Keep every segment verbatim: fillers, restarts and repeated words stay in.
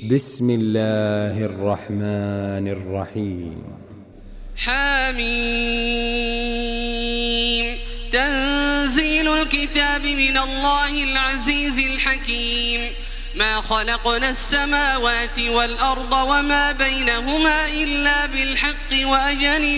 بسم الله الرحمن الرحيم. حميم. تنزيل الكتاب من الله العزيز الحكيم. ما خلقنا السماوات والأرض وما بينهما إلا بالحق وأجل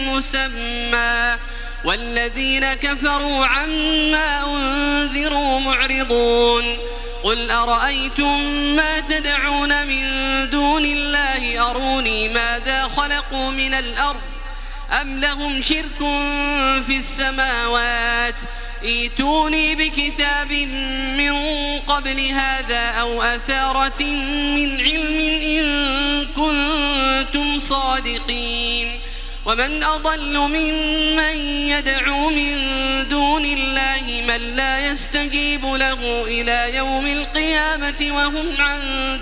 مسمى والذين كفروا عما أنذروا معرضون. قل أرأيتم ما تدعون من دون الله أروني ماذا خلقوا من الأرض أم لهم شرك في السماوات ائتوني بكتاب من قبل هذا أو أثارة من علم إن كنتم صادقين. ومن أضل ممن يدعو من دون الله من لا يستجيب له إلى يوم القيامة وهم عن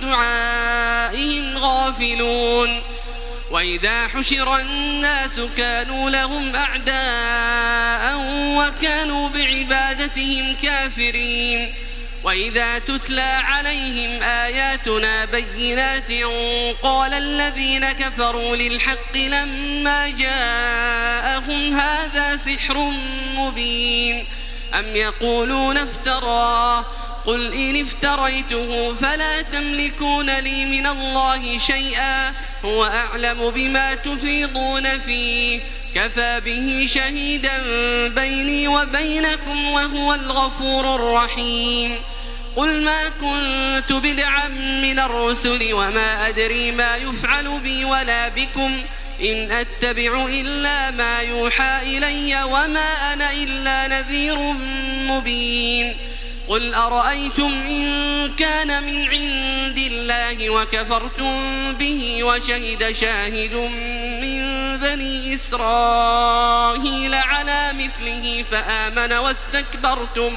دعائهم غافلون. وإذا حشر الناس كانوا لهم أعداء وكانوا بعبادتهم كافرين. وإذا تتلى عليهم آياتنا بينات قال الذين كفروا للحق لما جاءهم هذا سحر مبين أم يقولون افتراه قل إن افتريته فلا تملكون لي من الله شيئا هو أعلم بما تفيضون فيه كفى به شهيدا بيني وبينكم وهو الغفور الرحيم. قل ما كنت بدعا من الرسل وما أدري ما يفعل بي ولا بكم إن أتبع إلا ما يوحى إلي وما أنا إلا نذير مبين. قل أرأيتم إن كان من عند الله وكفرتم به وشهد شاهد من بني إسرائيل على مثله فآمن واستكبرتم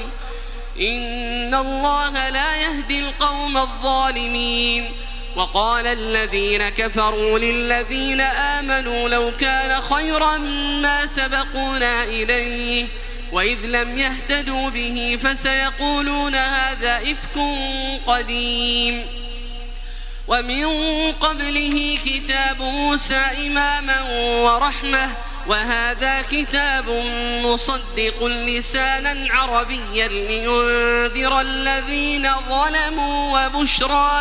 إن الله لا يهدي القوم الظالمين. وقال الذين كفروا للذين آمنوا لو كان خيرا ما سبقونا إليه وإذ لم يهتدوا به فسيقولون هذا إفك قديم. ومن قبله كتاب موسى إماما ورحمة وهذا كتاب مصدق لسانا عربيا لينذر الذين ظلموا وبشرى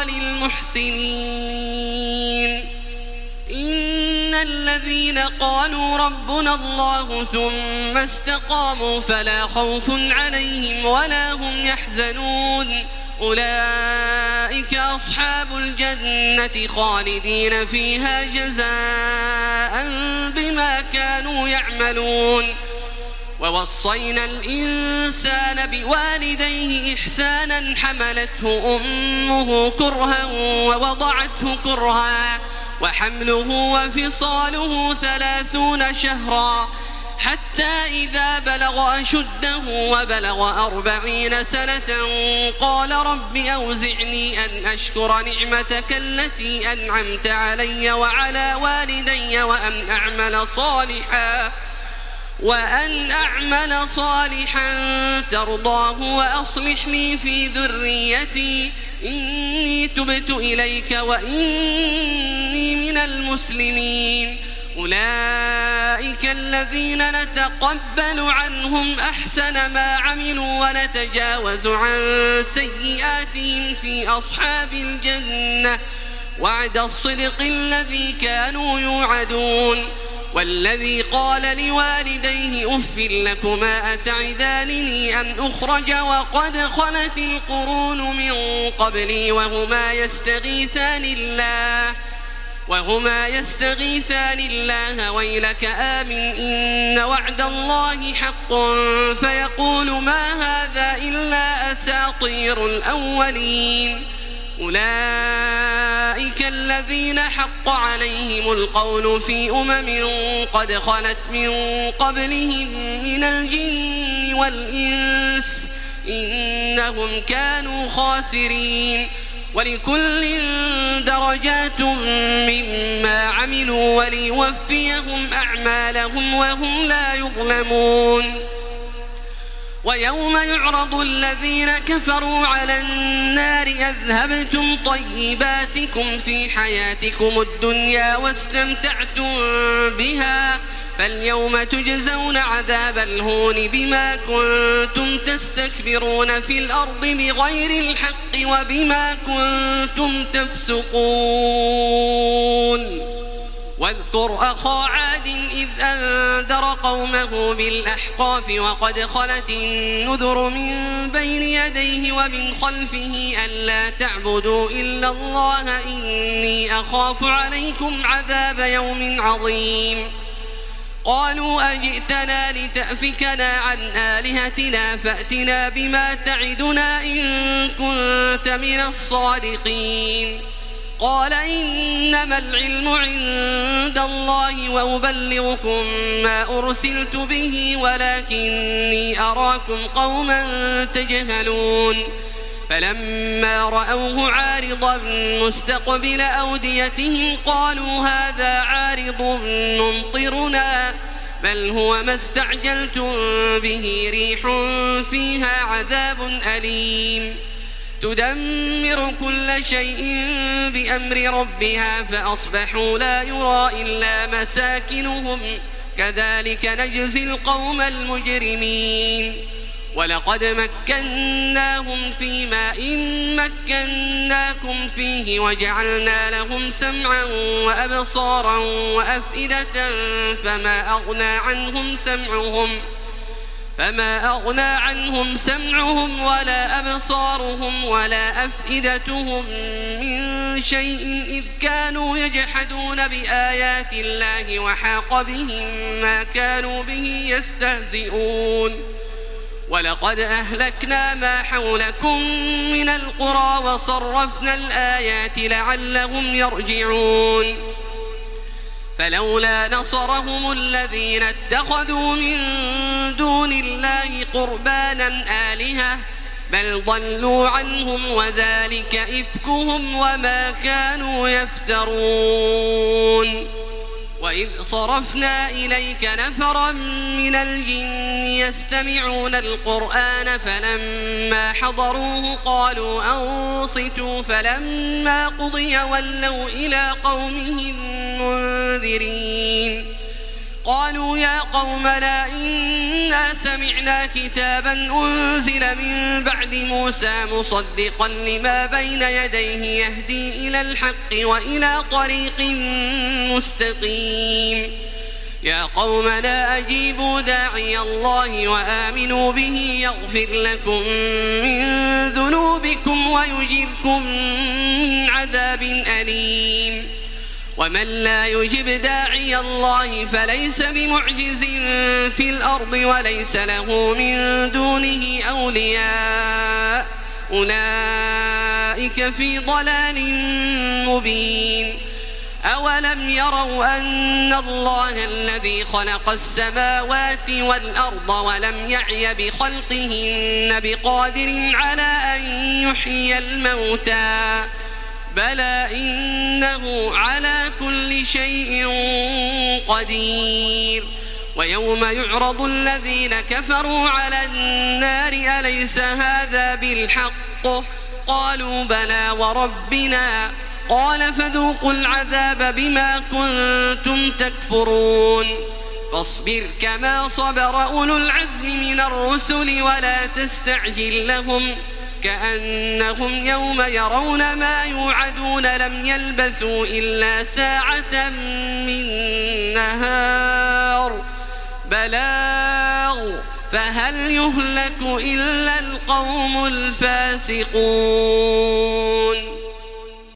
للمحسنين. إن الذين قالوا ربنا الله ثم استقاموا فلا خوف عليهم ولا هم يحزنون أولئك أصحاب الجنة خالدين فيها جزاء بما كانوا يعملون. ووصينا الإنسان بوالديه إحسانا حملته أمه كرها ووضعته كرها وحمله وفصاله ثلاثون شهرا حتى إذا بلغ أشده وبلغ أربعين سنة قال رب أوزعني أن أشكر نعمتك التي أنعمت علي وعلى والدي وأن أعمل صالحا وأن أعمل صالحا ترضاه وأصلح لي في ذريتي إني تبت إليك وإني من المسلمين. أولئك الذين نتقبل عنهم أحسن ما عملوا ونتجاوز عن سيئاتهم في أصحاب الجنة وعد الصدق الذي كانوا يوعدون. والذي قال لوالديه أف لكما أتعدانني أن أخرج وقد خلت القرون من قبلي وهما يستغيثان الله وهما يستغيثان الله ويلك آمن إن وعد الله حق فيقول ما هذا إلا أساطير الأولين. أولئك الذين حق عليهم القول في أمم قد خلت من قبلهم من الجن والإنس إنهم كانوا خاسرين. ولكل درجات مما عملوا وليوفيهم أعمالهم وهم لا يظلمون. ويوم يعرض الذين كفروا على النار أذهبتم طيباتكم في حياتكم الدنيا واستمتعتم بها فاليوم تجزون عذاب الهون بما كنتم تستكبرون في الأرض بغير الحق وبما كنتم تفسقون. واذكر أخا عاد إذ أنذر قومه بالأحقاف وقد خلت النذر من بين يديه ومن خلفه ألا تعبدوا إلا الله إني أخاف عليكم عذاب يوم عظيم. قالوا أجئتنا لتأفكنا عن آلهتنا فأتنا بما تعدنا إن كنت من الصادقين. قال إنما العلم عند الله وأبلغكم ما أرسلت به ولكني أراكم قوما تجهلون. فلما رأوه عارضا مستقبل أوديتهم قالوا هذا عارض ممطرنا بل هو ما استعجلتم به ريح فيها عذاب أليم تدمر كل شيء بأمر ربها فأصبحوا لا يرى إلا مساكنهم كذلك نجزي القوم المجرمين. ولقد مكناهم في ماء مكناكم فيه وجعلنا لهم سمعا وأبصارا وأفئدة فما أغنى عنهم سمعهم فما أغنى عنهم سمعهم ولا أبصارهم ولا أفئدتهم من شيء إذ كانوا يجحدون بآيات الله وحاق بهم ما كانوا به يستهزئون. ولقد أهلكنا ما حولكم من القرى وصرفنا الآيات لعلهم يرجعون. فلولا نصرهم الذين اتخذوا من دون الله قربانا آلهة بل ضلوا عنهم وذلك إفكهم وما كانوا يفترون. وإذ صرفنا إليك نفرا من الجن يستمعون القرآن فلما حضروه قالوا أنصتوا فلما قضي ولوا إلى قومهم منذرين. قالوا يا قومنا إنا سمعنا كتابا أنزل من بعد موسى مصدقا لما بين يديه يهدي إلى الحق وإلى طريق مستقيم. يا قومنا أجيبوا داعي الله وآمنوا به يغفر لكم من ذنوبكم ويجركم من عذاب أليم. ومن لا يجب داعي الله فليس بمعجز في الأرض وليس له من دونه أولياء أولئك في ضلال مبين. أولم يروا أن الله الذي خلق السماوات والأرض ولم يعي بخلقهن بقادر على أن يحيي الموتى بلى إنه على كل شيء قدير. ويوم يعرض الذين كفروا على النار أليس هذا بالحق قالوا بلى وربنا قال فذوقوا العذاب بما كنتم تكفرون. فاصبر كما صبر أولو العزم من الرسل ولا تستعجل لهم كأنهم يوم يرون ما يوعدون لم يلبثوا إلا ساعة من نهار بلاغ فهل يهلك إلا القوم الفاسقون.